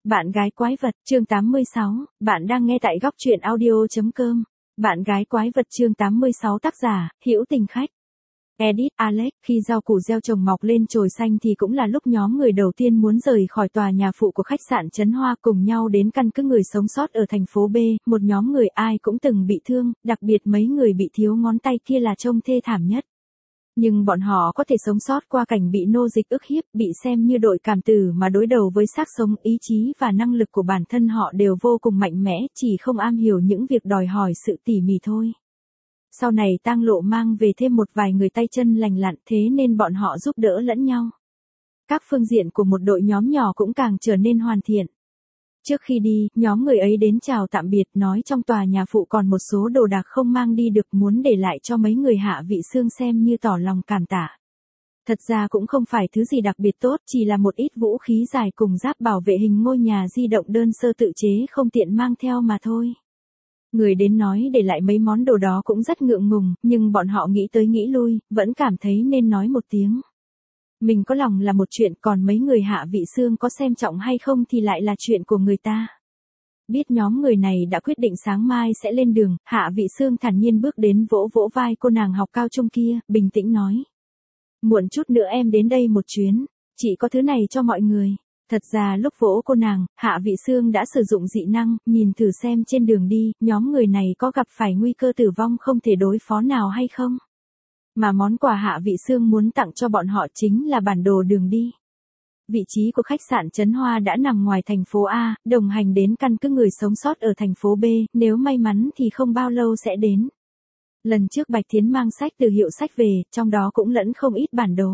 Bạn gái quái vật, chương 86, bạn đang nghe tại góc truyện audio.com. Bạn gái quái vật chương 86 tác giả, Hữu Tình Khách. Edit, Alex, khi rau củ gieo trồng mọc lên chồi xanh thì cũng là lúc nhóm người đầu tiên muốn rời khỏi tòa nhà phụ của khách sạn Trấn Hoa cùng nhau đến căn cứ người sống sót ở thành phố B, một nhóm người ai cũng từng bị thương, đặc biệt mấy người bị thiếu ngón tay kia là trông thê thảm nhất. Nhưng bọn họ có thể sống sót qua cảnh bị nô dịch ức hiếp, bị xem như đội cảm tử mà đối đầu với xác sống, ý chí và năng lực của bản thân họ đều vô cùng mạnh mẽ, chỉ không am hiểu những việc đòi hỏi sự tỉ mỉ thôi. Sau này tang lộ mang về thêm một vài người tay chân lành lặn, thế nên bọn họ giúp đỡ lẫn nhau. Các phương diện của một đội nhóm nhỏ cũng càng trở nên hoàn thiện. Trước khi đi, nhóm người ấy đến chào tạm biệt, nói trong tòa nhà phụ còn một số đồ đạc không mang đi được, muốn để lại cho mấy người Hạ Vị Xương xem như tỏ lòng cảm tạ. Thật ra cũng không phải thứ gì đặc biệt tốt, chỉ là một ít vũ khí dài cùng giáp bảo vệ hình ngôi nhà di động đơn sơ tự chế không tiện mang theo mà thôi. Người đến nói để lại mấy món đồ đó cũng rất ngượng ngùng, nhưng bọn họ nghĩ tới nghĩ lui, vẫn cảm thấy nên nói một tiếng. Mình có lòng là một chuyện, còn mấy người Hạ Vị Xương có xem trọng hay không thì lại là chuyện của người ta. Biết nhóm người này đã quyết định sáng mai sẽ lên đường, Hạ Vị Xương thản nhiên bước đến vỗ vỗ vai cô nàng học cao trung kia, bình tĩnh nói. Muộn chút nữa em đến đây một chuyến, chỉ có thứ này cho mọi người. Thật ra lúc vỗ cô nàng, Hạ Vị Xương đã sử dụng dị năng, nhìn thử xem trên đường đi, nhóm người này có gặp phải nguy cơ tử vong không thể đối phó nào hay không. Mà món quà Hạ Vị Xương muốn tặng cho bọn họ chính là bản đồ đường đi. Vị trí của khách sạn Trấn Hoa đã nằm ngoài thành phố A, đồng hành đến căn cứ người sống sót ở thành phố B, nếu may mắn thì không bao lâu sẽ đến. Lần trước Bạch Thiến mang sách từ hiệu sách về, trong đó cũng lẫn không ít bản đồ.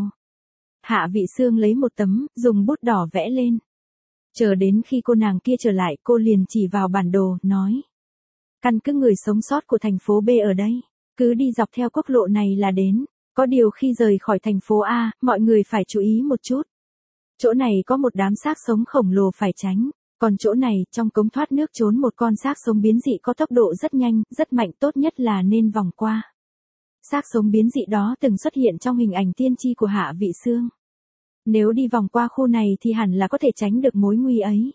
Hạ Vị Xương lấy một tấm, dùng bút đỏ vẽ lên. Chờ đến khi cô nàng kia trở lại, cô liền chỉ vào bản đồ, nói. Căn cứ người sống sót của thành phố B ở đây. Cứ đi dọc theo quốc lộ này là đến. Có điều khi rời khỏi thành phố A, mọi người phải chú ý một chút. Chỗ này có một đám xác sống khổng lồ phải tránh. Còn chỗ này, trong cống thoát nước trốn một con xác sống biến dị có tốc độ rất nhanh, rất mạnh, tốt nhất là nên vòng qua. Xác sống biến dị đó từng xuất hiện trong hình ảnh tiên tri của Hạ Vị Xương. Nếu đi vòng qua khu này thì hẳn là có thể tránh được mối nguy ấy.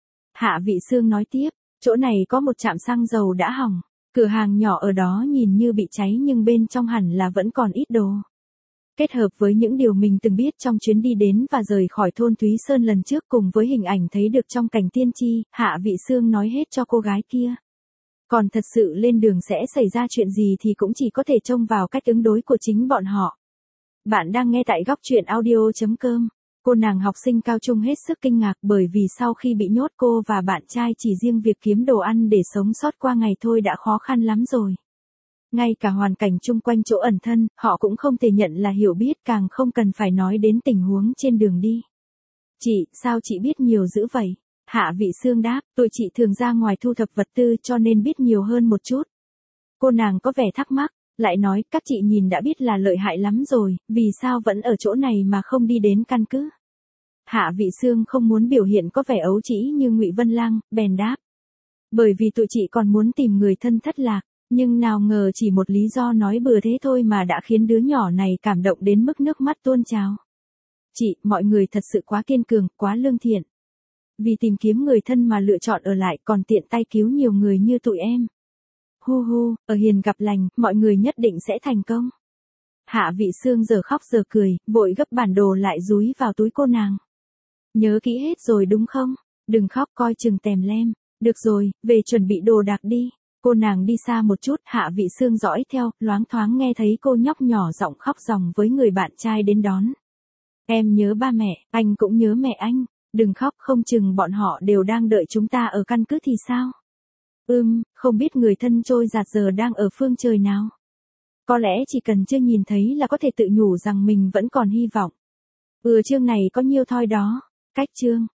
Hạ Vị Xương nói tiếp, chỗ này có một trạm xăng dầu đã hỏng. Cửa hàng nhỏ ở đó nhìn như bị cháy nhưng bên trong hẳn là vẫn còn ít đồ. Kết hợp với những điều mình từng biết trong chuyến đi đến và rời khỏi thôn Thúy Sơn lần trước cùng với hình ảnh thấy được trong cảnh tiên tri, Hạ Vị Xương nói hết cho cô gái kia. Còn thật sự lên đường sẽ xảy ra chuyện gì thì cũng chỉ có thể trông vào cách ứng đối của chính bọn họ. Bạn đang nghe tại góc truyện audio.com. Cô nàng học sinh cao trung hết sức kinh ngạc bởi vì sau khi bị nhốt cô và bạn trai chỉ riêng việc kiếm đồ ăn để sống sót qua ngày thôi đã khó khăn lắm rồi. Ngay cả hoàn cảnh chung quanh chỗ ẩn thân, họ cũng không thể nhận là hiểu biết, càng không cần phải nói đến tình huống trên đường đi. Chị, sao chị biết nhiều dữ vậy? Hạ Vị Xương đáp, tụi chị thường ra ngoài thu thập vật tư cho nên biết nhiều hơn một chút. Cô nàng có vẻ thắc mắc, lại nói, các chị nhìn đã biết là lợi hại lắm rồi, vì sao vẫn ở chỗ này mà không đi đến căn cứ? Hạ Vị Xương không muốn biểu hiện có vẻ ấu trĩ như Ngụy Vân Lang, bèn đáp. Bởi vì tụi chị còn muốn tìm người thân thất lạc, nhưng nào ngờ chỉ một lý do nói bừa thế thôi mà đã khiến đứa nhỏ này cảm động đến mức nước mắt tuôn trào. Chị, mọi người thật sự quá kiên cường, quá lương thiện. Vì tìm kiếm người thân mà lựa chọn ở lại còn tiện tay cứu nhiều người như tụi em. Hu hu, ở hiền gặp lành, mọi người nhất định sẽ thành công. Hạ Vị Xương giờ khóc giờ cười, vội gấp bản đồ lại dúi vào túi cô nàng. Nhớ kỹ hết rồi đúng không? Đừng khóc coi chừng tèm lem. Được rồi, về chuẩn bị đồ đạc đi. Cô nàng đi xa một chút, Hạ Vị Xương dõi theo, loáng thoáng nghe thấy cô nhóc nhỏ giọng khóc ròng với người bạn trai đến đón. Em nhớ ba mẹ, anh cũng nhớ mẹ anh. Đừng khóc, không chừng bọn họ đều đang đợi chúng ta ở căn cứ thì sao? Không biết người thân trôi giạt giờ đang ở phương trời nào. Có lẽ chỉ cần chưa nhìn thấy là có thể tự nhủ rằng mình vẫn còn hy vọng. Chương này có nhiêu thôi đó. Cách chương.